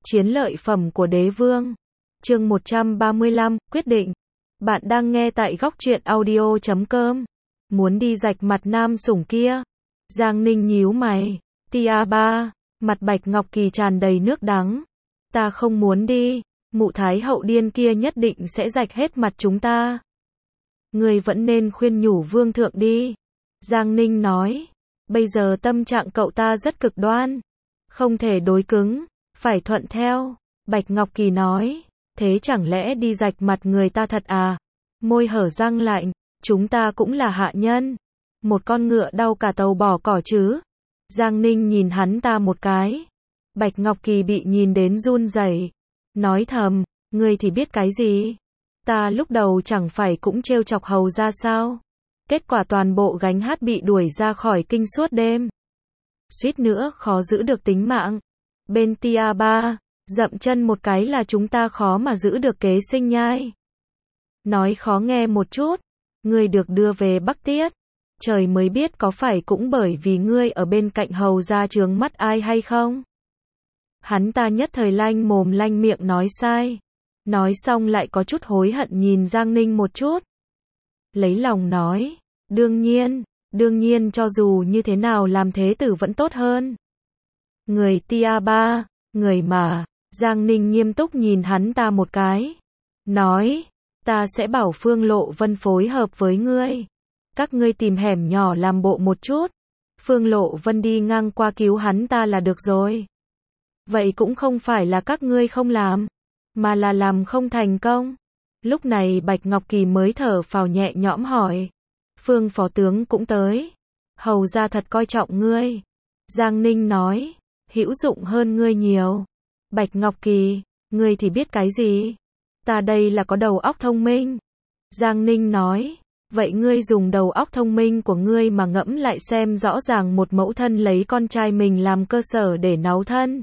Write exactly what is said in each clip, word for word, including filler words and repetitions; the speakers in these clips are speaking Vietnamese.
Chiến lợi phẩm của đế vương. Chương một trăm ba mươi lăm, quyết định. Bạn đang nghe tại góc truyện audio chấm com. Muốn đi rạch mặt nam sủng kia. Giang Ninh nhíu mày. Tia ba. Mặt Bạch Ngọc Kỳ tràn đầy nước đắng. Ta không muốn đi. Mụ thái hậu điên kia nhất định sẽ rạch hết mặt chúng ta. Người vẫn nên khuyên nhủ vương thượng đi. Giang Ninh nói. Bây giờ tâm trạng cậu ta rất cực đoan. Không thể đối cứng. Phải thuận theo. Bạch Ngọc Kỳ nói. Thế chẳng lẽ đi rạch mặt người ta thật à? Môi hở răng lạnh. Chúng ta cũng là hạ nhân. Một con ngựa đau cả tàu bỏ cỏ chứ. Giang Ninh nhìn hắn ta một cái. Bạch Ngọc Kỳ bị nhìn đến run rẩy. Nói thầm. Ngươi thì biết cái gì? Ta lúc đầu chẳng phải cũng trêu chọc hầu ra sao? Kết quả toàn bộ gánh hát bị đuổi ra khỏi kinh suốt đêm. Suýt nữa khó giữ được tính mạng. Bên Tia ba, dậm chân một cái là chúng ta khó mà giữ được kế sinh nhai. Nói khó nghe một chút, ngươi được đưa về Bắc Tiết. Trời mới biết có phải cũng bởi vì ngươi ở bên cạnh hầu ra chướng mắt ai hay không? Hắn ta nhất thời lanh mồm lanh miệng nói sai. Nói xong lại có chút hối hận nhìn Giang Ninh một chút. Lấy lòng nói, đương nhiên, đương nhiên cho dù như thế nào làm thế tử vẫn tốt hơn. Người Tia ba, người mà, Giang Ninh nghiêm túc nhìn hắn ta một cái. Nói, ta sẽ bảo Phương Lộ Vân phối hợp với ngươi. Các ngươi tìm hẻm nhỏ làm bộ một chút. Phương Lộ Vân đi ngang qua cứu hắn ta là được rồi. Vậy cũng không phải là các ngươi không làm, mà là làm không thành công. Lúc này Bạch Ngọc Kỳ mới thở phào nhẹ nhõm hỏi. Phương phó tướng cũng tới. Hầu ra thật coi trọng ngươi. Giang Ninh nói. Hữu dụng hơn ngươi nhiều. Bạch Ngọc Kỳ, ngươi thì biết cái gì? Ta đây là có đầu óc thông minh. Giang Ninh nói. Vậy ngươi dùng đầu óc thông minh của ngươi mà ngẫm lại xem rõ ràng một mẫu thân lấy con trai mình làm cơ sở để náu thân.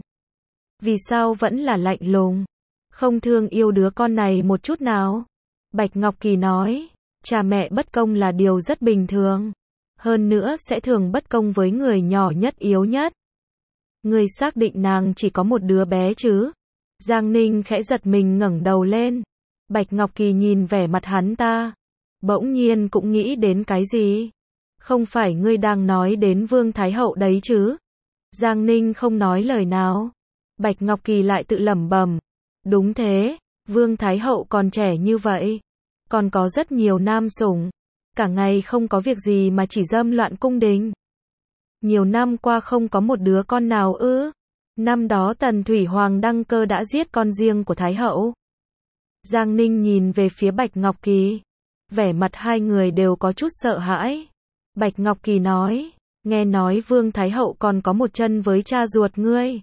Vì sao vẫn là lạnh lùng? Không thương yêu đứa con này một chút nào? Bạch Ngọc Kỳ nói. Cha mẹ bất công là điều rất bình thường. Hơn nữa sẽ thường bất công với người nhỏ nhất yếu nhất. Ngươi xác định nàng chỉ có một đứa bé chứ? Giang Ninh khẽ giật mình ngẩng đầu lên. Bạch Ngọc Kỳ nhìn vẻ mặt hắn ta. Bỗng nhiên cũng nghĩ đến cái gì? Không phải ngươi đang nói đến Vương Thái Hậu đấy chứ? Giang Ninh không nói lời nào. Bạch Ngọc Kỳ lại tự lẩm bẩm. Đúng thế, Vương Thái Hậu còn trẻ như vậy. Còn có rất nhiều nam sủng. Cả ngày không có việc gì mà chỉ dâm loạn cung đình. Nhiều năm qua không có một đứa con nào ư? Năm đó Tần Thủy Hoàng đăng cơ đã giết con riêng của Thái Hậu. Giang Ninh nhìn về phía Bạch Ngọc Kỳ. Vẻ mặt hai người đều có chút sợ hãi. Bạch Ngọc Kỳ nói. Nghe nói Vương Thái Hậu còn có một chân với cha ruột ngươi.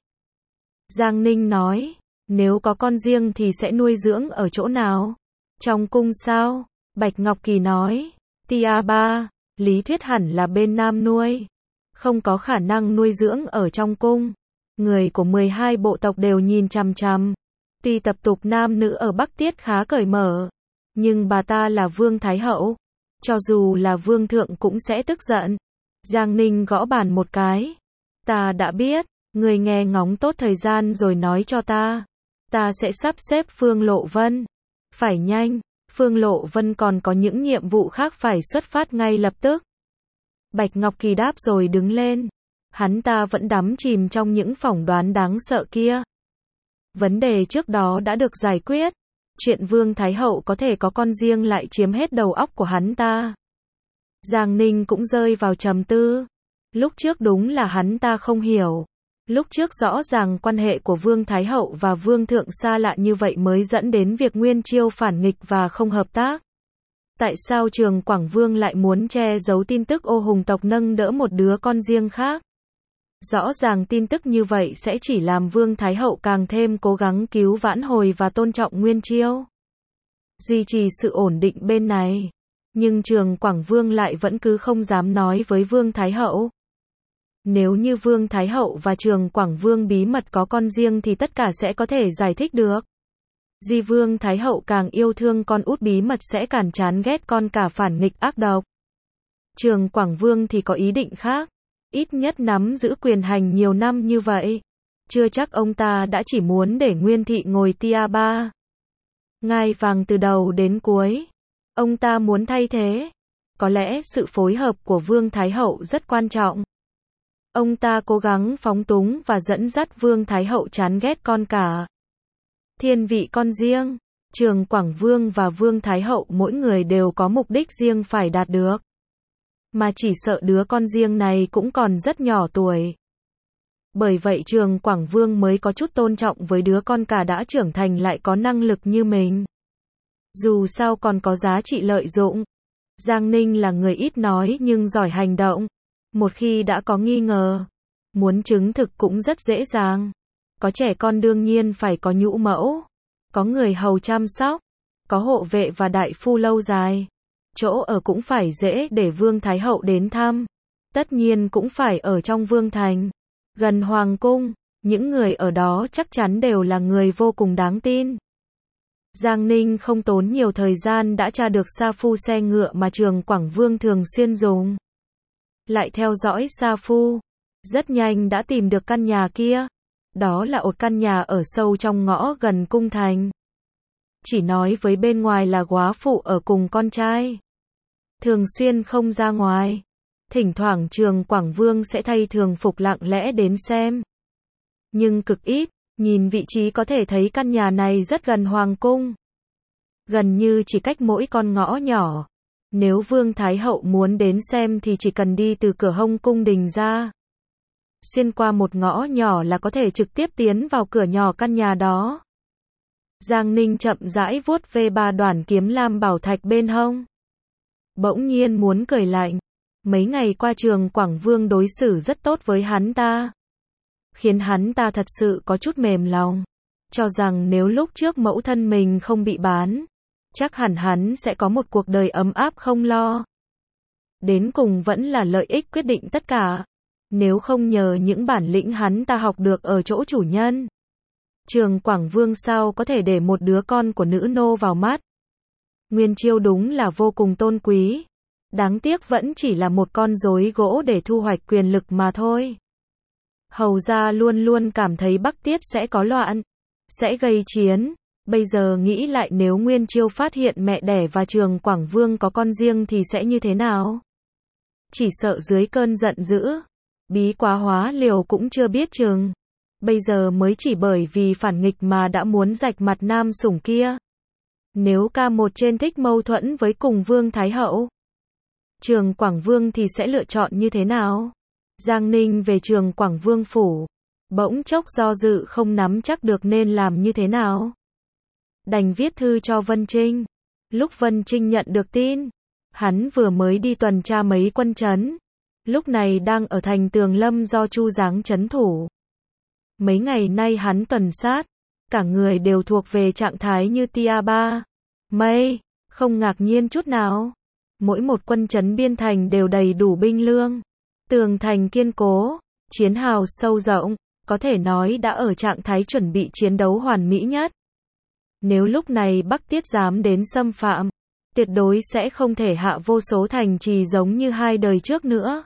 Giang Ninh nói. Nếu có con riêng thì sẽ nuôi dưỡng ở chỗ nào? Trong cung sao? Bạch Ngọc Kỳ nói. Tia ba, lý thuyết hẳn là bên nam nuôi. Không có khả năng nuôi dưỡng ở trong cung. Người của mười hai bộ tộc đều nhìn chằm chằm. Tuy tập tục nam nữ ở Bắc Tiết khá cởi mở, nhưng bà ta là Vương Thái Hậu. Cho dù là Vương Thượng cũng sẽ tức giận. Giang Ninh gõ bàn một cái. Ta đã biết, người nghe ngóng tốt thời gian rồi nói cho ta. Ta sẽ sắp xếp Phương Lộ Vân. Phải nhanh, Phương Lộ Vân còn có những nhiệm vụ khác phải xuất phát ngay lập tức. Bạch Ngọc Kỳ đáp rồi đứng lên. Hắn ta vẫn đắm chìm trong những phỏng đoán đáng sợ kia. Vấn đề trước đó đã được giải quyết. Chuyện Vương Thái Hậu có thể có con riêng lại chiếm hết đầu óc của hắn ta. Giang Ninh cũng rơi vào trầm tư. Lúc trước đúng là hắn ta không hiểu. Lúc trước rõ ràng quan hệ của Vương Thái Hậu và Vương Thượng xa lạ như vậy mới dẫn đến việc Nguyên Chiêu phản nghịch và không hợp tác. Tại sao Trường Quảng Vương lại muốn che giấu tin tức ô hùng tộc nâng đỡ một đứa con riêng khác? Rõ ràng tin tức như vậy sẽ chỉ làm Vương Thái Hậu càng thêm cố gắng cứu vãn hồi và tôn trọng Nguyên Chiêu. Duy trì sự ổn định bên này. Nhưng Trường Quảng Vương lại vẫn cứ không dám nói với Vương Thái Hậu. Nếu như Vương Thái Hậu và Trường Quảng Vương bí mật có con riêng thì tất cả sẽ có thể giải thích được. Di Vương Thái Hậu càng yêu thương con út bí mật sẽ càng chán ghét con cả phản nghịch ác độc. Trường Quảng Vương thì có ý định khác. Ít nhất nắm giữ quyền hành nhiều năm như vậy. Chưa chắc ông ta đã chỉ muốn để Nguyên Thị ngồi tia ba ngai vàng từ đầu đến cuối. Ông ta muốn thay thế. Có lẽ sự phối hợp của Vương Thái Hậu rất quan trọng. Ông ta cố gắng phóng túng và dẫn dắt Vương Thái Hậu chán ghét con cả. Thiên vị con riêng. Trường Quảng Vương và Vương Thái Hậu mỗi người đều có mục đích riêng phải đạt được. Mà chỉ sợ đứa con riêng này cũng còn rất nhỏ tuổi. Bởi vậy Trường Quảng Vương mới có chút tôn trọng với đứa con cả đã trưởng thành lại có năng lực như mình. Dù sao còn có giá trị lợi dụng. Giang Ninh là người ít nói nhưng giỏi hành động. Một khi đã có nghi ngờ, muốn chứng thực cũng rất dễ dàng. Có trẻ con đương nhiên phải có nhũ mẫu, có người hầu chăm sóc, có hộ vệ và đại phu lâu dài. Chỗ ở cũng phải dễ để Vương Thái Hậu đến thăm. Tất nhiên cũng phải ở trong Vương Thành, gần Hoàng Cung. Những người ở đó chắc chắn đều là người vô cùng đáng tin. Giang Ninh không tốn nhiều thời gian đã tra được sa phu xe ngựa mà Trường Quảng Vương thường xuyên dùng. Lại theo dõi sa phu, rất nhanh đã tìm được căn nhà kia. Đó là một căn nhà ở sâu trong ngõ gần cung thành. Chỉ nói với bên ngoài là góa phụ ở cùng con trai. Thường xuyên không ra ngoài. Thỉnh thoảng Trường Quảng Vương sẽ thay thường phục lặng lẽ đến xem. Nhưng cực ít, nhìn vị trí có thể thấy căn nhà này rất gần Hoàng Cung. Gần như chỉ cách mỗi con ngõ nhỏ. Nếu Vương Thái Hậu muốn đến xem thì chỉ cần đi từ cửa hông cung đình ra. Xuyên qua một ngõ nhỏ là có thể trực tiếp tiến vào cửa nhỏ căn nhà đó. Giang Ninh chậm rãi vuốt ve ba đoản kiếm lam bảo thạch bên hông. Bỗng nhiên muốn cười lạnh. Mấy ngày qua Trường Quảng Vương đối xử rất tốt với hắn ta. Khiến hắn ta thật sự có chút mềm lòng. Cho rằng nếu lúc trước mẫu thân mình không bị bán, chắc hẳn hắn sẽ có một cuộc đời ấm áp không lo. Đến cùng vẫn là lợi ích quyết định tất cả. Nếu không nhờ những bản lĩnh hắn ta học được ở chỗ chủ nhân, Trường Quảng Vương sao có thể để một đứa con của nữ nô vào mắt. Nguyên Chiêu đúng là vô cùng tôn quý. Đáng tiếc vẫn chỉ là một con rối gỗ để thu hoạch quyền lực mà thôi. Hầu gia luôn luôn cảm thấy Bắc Tiết sẽ có loạn, sẽ gây chiến. Bây giờ nghĩ lại nếu Nguyên Chiêu phát hiện mẹ đẻ và Trường Quảng Vương có con riêng thì sẽ như thế nào? Chỉ sợ dưới cơn giận dữ, bí quá hóa liều cũng chưa biết chừng. Bây giờ mới chỉ bởi vì phản nghịch mà đã muốn rạch mặt nam sủng kia. Nếu ca một trên thích mâu thuẫn với cùng Vương Thái Hậu, Trường Quảng Vương thì sẽ lựa chọn như thế nào? Giang Ninh về Trường Quảng Vương phủ, bỗng chốc do dự không nắm chắc được nên làm như thế nào. Đành viết thư cho Vân Trinh. Lúc Vân Trinh nhận được tin, hắn vừa mới đi tuần tra mấy quân trấn, lúc này đang ở thành Tường Lâm do Chu Giáng trấn thủ. Mấy ngày nay hắn tuần sát, cả người đều thuộc về trạng thái như tia ba mây, không ngạc nhiên chút nào. Mỗi một quân trấn biên thành đều đầy đủ binh lương, tường thành kiên cố, chiến hào sâu rộng, có thể nói đã ở trạng thái chuẩn bị chiến đấu hoàn mỹ nhất. Nếu lúc này Bắc Tiết dám đến xâm phạm, tuyệt đối sẽ không thể hạ vô số thành trì giống như hai đời trước nữa.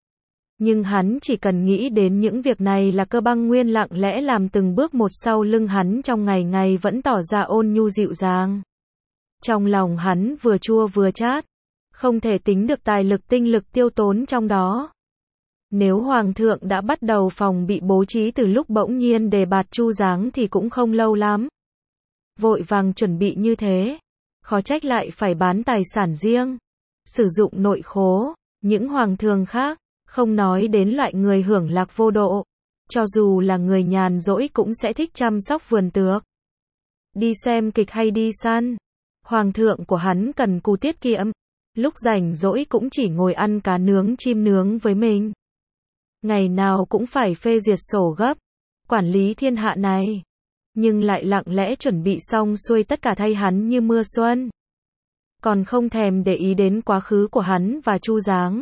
Nhưng hắn chỉ cần nghĩ đến những việc này là Cơ Băng Nguyên lặng lẽ làm từng bước một sau lưng hắn trong ngày ngày vẫn tỏ ra ôn nhu dịu dàng. Trong lòng hắn vừa chua vừa chát, không thể tính được tài lực tinh lực tiêu tốn trong đó. Nếu Hoàng thượng đã bắt đầu phòng bị bố trí từ lúc bỗng nhiên đề bạt Chu Giáng thì cũng không lâu lắm. Vội vàng chuẩn bị như thế, khó trách lại phải bán tài sản riêng, sử dụng nội khố. Những hoàng thường khác, không nói đến loại người hưởng lạc vô độ, cho dù là người nhàn rỗi cũng sẽ thích chăm sóc vườn tược, đi xem kịch hay đi săn. Hoàng thượng của hắn cần cù tiết kiệm, lúc rảnh rỗi cũng chỉ ngồi ăn cá nướng chim nướng với mình. Ngày nào cũng phải phê duyệt sổ gấp, quản lý thiên hạ này, nhưng lại lặng lẽ chuẩn bị xong xuôi tất cả thay hắn như mưa xuân. Còn không thèm để ý đến quá khứ của hắn và Chu Giáng.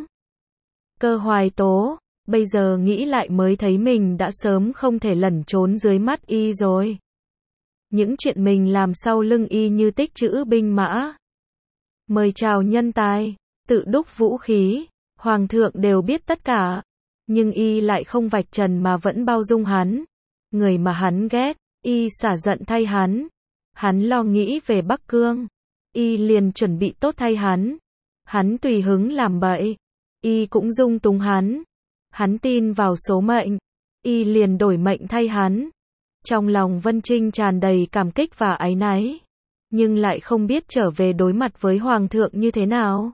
Cơ Hoài Tố, bây giờ nghĩ lại mới thấy mình đã sớm không thể lẩn trốn dưới mắt y rồi. Những chuyện mình làm sau lưng y như tích trữ binh mã, mời chào nhân tài, tự đúc vũ khí, hoàng thượng đều biết tất cả, nhưng y lại không vạch trần mà vẫn bao dung hắn. người mà hắn ghét, y xả giận thay hắn. Hắn lo nghĩ về Bắc Cương, y liền chuẩn bị tốt thay hắn. Hắn tùy hứng làm bậy, y cũng dung túng hắn. Hắn tin vào số mệnh, y liền đổi mệnh thay hắn. Trong lòng Vân Trinh tràn đầy cảm kích và áy náy, nhưng lại không biết trở về đối mặt với Hoàng thượng như thế nào.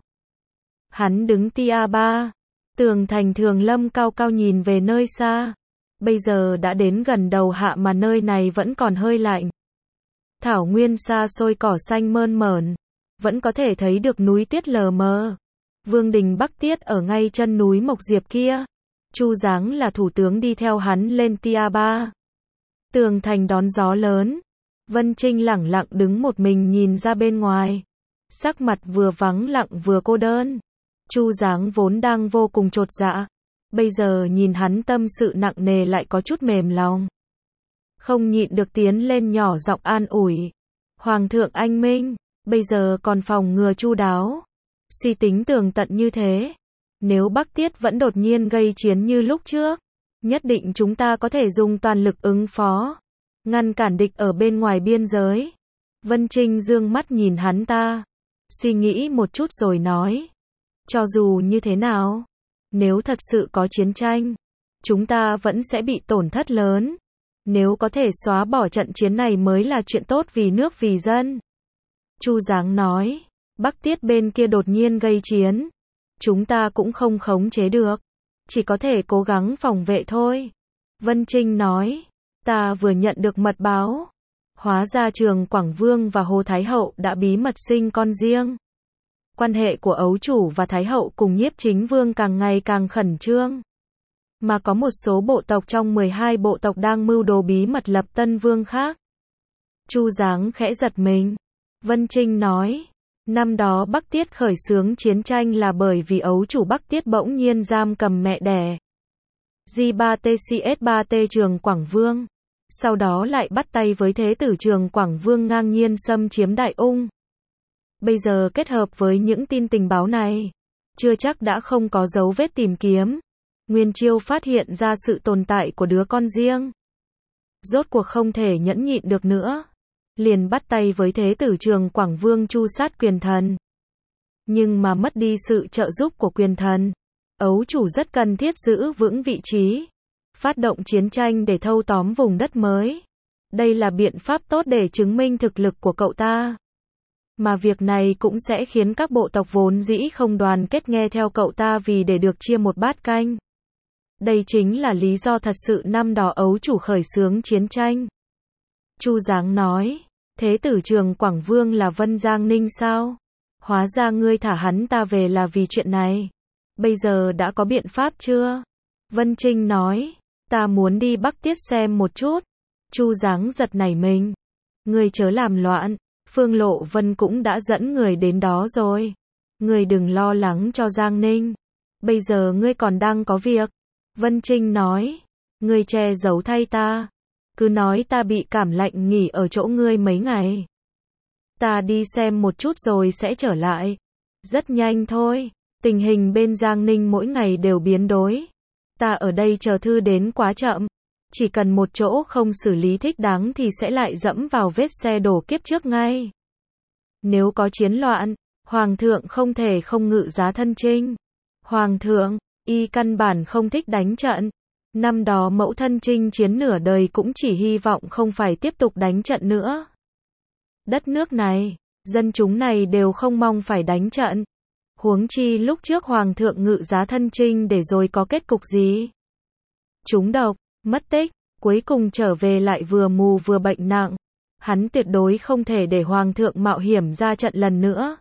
Hắn đứng tia ba, tường thành Thường Lâm cao cao nhìn về nơi xa. Bây giờ đã đến gần đầu hạ mà nơi này vẫn còn hơi lạnh. Thảo nguyên xa xôi cỏ xanh mơn mởn, vẫn có thể thấy được núi Tiết lờ mờ. Vương đình Bắc Tiết ở ngay chân núi Mộc Diệp kia. Chu Giáng là thủ tướng đi theo hắn lên tia ba. Tường thành đón gió lớn. Vân Trinh lẳng lặng đứng một mình nhìn ra bên ngoài. Sắc mặt vừa vắng lặng vừa cô đơn. Chu Giáng vốn đang vô cùng chột dạ, bây giờ nhìn hắn tâm sự nặng nề lại có chút mềm lòng. Không nhịn được tiến lên nhỏ giọng an ủi. Hoàng thượng anh minh, bây giờ còn phòng ngừa chu đáo, suy tính tường tận như thế. Nếu Bắc Tiết vẫn đột nhiên gây chiến như lúc trước, nhất định chúng ta có thể dùng toàn lực ứng phó, ngăn cản địch ở bên ngoài biên giới. Vân Trinh dương mắt nhìn hắn ta, suy nghĩ một chút rồi nói. Cho dù như thế nào, nếu thật sự có chiến tranh, chúng ta vẫn sẽ bị tổn thất lớn. Nếu có thể xóa bỏ trận chiến này mới là chuyện tốt vì nước vì dân. Chu Giáng nói, Bắc Tiết bên kia đột nhiên gây chiến, chúng ta cũng không khống chế được, chỉ có thể cố gắng phòng vệ thôi. Vân Trinh nói, ta vừa nhận được mật báo, hóa ra Trường Quảng Vương và Hồ Thái Hậu đã bí mật sinh con riêng. Quan hệ của ấu chủ và Thái Hậu cùng Nhiếp Chính Vương càng ngày càng khẩn trương. Mà có một số bộ tộc trong mười hai bộ tộc đang mưu đồ bí mật lập tân vương khác. Chu Giáng khẽ giật mình. Vân Trinh nói, năm đó Bắc Tiết khởi xướng chiến tranh là bởi vì ấu chủ Bắc Tiết bỗng nhiên giam cầm mẹ đẻ G ba T C S ba T Trường Quảng Vương. Sau đó lại bắt tay với thế tử Trường Quảng Vương ngang nhiên xâm chiếm Đại Ung. Bây giờ kết hợp với những tin tình báo này, chưa chắc đã không có dấu vết tìm kiếm. Nguyên Chiêu phát hiện ra sự tồn tại của đứa con riêng. Rốt cuộc không thể nhẫn nhịn được nữa, liền bắt tay với thế tử Trường Quảng Vương tru sát Quyền Thần. Nhưng mà mất đi sự trợ giúp của Quyền Thần, ấu chủ rất cần thiết giữ vững vị trí, phát động chiến tranh để thâu tóm vùng đất mới. Đây là biện pháp tốt để chứng minh thực lực của cậu ta. Mà việc này cũng sẽ khiến các bộ tộc vốn dĩ không đoàn kết nghe theo cậu ta vì để được chia một bát canh. Đây chính là lý do thật sự năm đó ấu chủ khởi xướng chiến tranh. Chu Giáng nói, thế tử Trường Quảng Vương là Vân Giang Ninh sao? Hóa ra ngươi thả hắn ta về là vì chuyện này. Bây giờ đã có biện pháp chưa? Vân Trinh nói, ta muốn đi Bắc Tiết xem một chút. Chu Giáng giật nảy mình. Ngươi chớ làm loạn, Phương Lộ Vân cũng đã dẫn người đến đó rồi. Ngươi đừng lo lắng cho Giang Ninh. Bây giờ ngươi còn đang có việc. Vân Trinh nói, ngươi che giấu thay ta. Cứ nói ta bị cảm lạnh nghỉ ở chỗ ngươi mấy ngày. Ta đi xem một chút rồi sẽ trở lại. Rất nhanh thôi, tình hình bên Giang Ninh mỗi ngày đều biến đổi. Ta ở đây chờ thư đến quá chậm. Chỉ cần một chỗ không xử lý thích đáng thì sẽ lại dẫm vào vết xe đổ kiếp trước ngay. Nếu có chiến loạn, Hoàng thượng không thể không ngự giá thân chinh. Hoàng thượng, y căn bản không thích đánh trận. Năm đó mẫu thân chinh chiến nửa đời cũng chỉ hy vọng không phải tiếp tục đánh trận nữa. Đất nước này, dân chúng này đều không mong phải đánh trận. Huống chi lúc trước Hoàng thượng ngự giá thân chinh để rồi có kết cục gì? Trúng độc, mất tích, cuối cùng trở về lại vừa mù vừa bệnh nặng. Hắn tuyệt đối không thể để Hoàng thượng mạo hiểm ra trận lần nữa.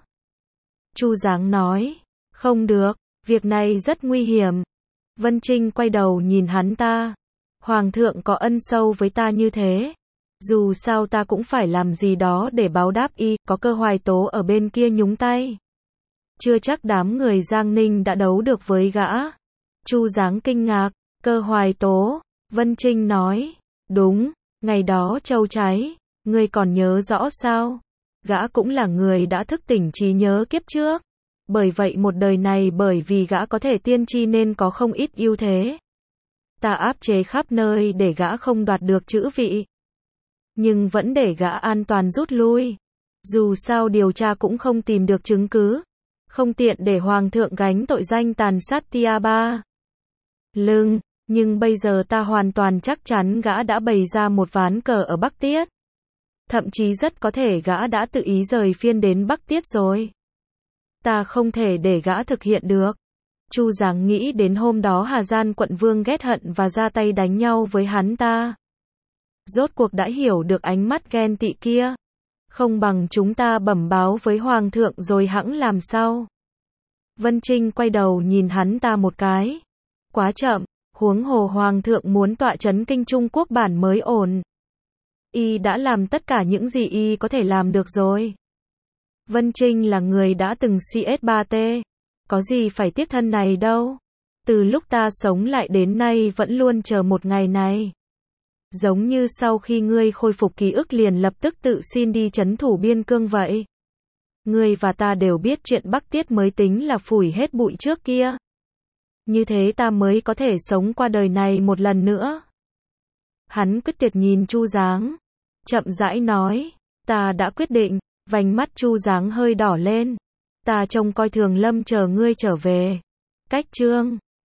Chu Giáng nói, không được, việc này rất nguy hiểm. Vân Trinh quay đầu nhìn hắn ta. Hoàng thượng có ân sâu với ta như thế. Dù sao ta cũng phải làm gì đó để báo đáp y, có Cơ Hoài Tố ở bên kia nhúng tay. Chưa chắc đám người Giang Ninh đã đấu được với gã. Chu Giáng kinh ngạc, Cơ Hoài Tố. Vân Trinh nói, đúng, ngày đó châu cháy, ngươi còn nhớ rõ sao? Gã cũng là người đã thức tỉnh trí nhớ kiếp trước. Bởi vậy một đời này bởi vì gã có thể tiên tri nên có không ít ưu thế. Ta áp chế khắp nơi để gã không đoạt được chữ vị. Nhưng vẫn để gã an toàn rút lui. Dù sao điều tra cũng không tìm được chứng cứ. Không tiện để Hoàng thượng gánh tội danh tàn sát Tia Ba Lưng. Nhưng bây giờ ta hoàn toàn chắc chắn gã đã bày ra một ván cờ ở Bắc Tiết. Thậm chí rất có thể gã đã tự ý rời phiên đến Bắc Tiết rồi. Ta không thể để gã thực hiện được. Chu Giáng nghĩ đến hôm đó Hà Gian quận vương ghét hận và ra tay đánh nhau với hắn ta. Rốt cuộc đã hiểu được ánh mắt ghen tị kia. Không bằng chúng ta bẩm báo với Hoàng thượng rồi hẵng làm sao. Vân Trinh quay đầu nhìn hắn ta một cái. Quá chậm, huống hồ Hoàng thượng muốn tọa chấn kinh Trung Quốc bản mới ổn. Y đã làm tất cả những gì Y có thể làm được rồi. Vân Trinh là người đã từng xê ét ba T. Có gì phải tiếc thân này đâu. Từ lúc ta sống lại đến nay vẫn luôn chờ một ngày này. Giống như sau khi ngươi khôi phục ký ức liền lập tức tự xin đi trấn thủ biên cương vậy. Ngươi và ta đều biết chuyện Bắc Tiết mới tính là phủi hết bụi trước kia. Như thế ta mới có thể sống qua đời này một lần nữa. Hắn quyết tuyệt nhìn Chu Giáng. Chậm rãi nói. Ta đã quyết định. Vành mắt Chu Giáng hơi đỏ lên. Ta trông coi Thường Lâm chờ ngươi trở về. Cách chương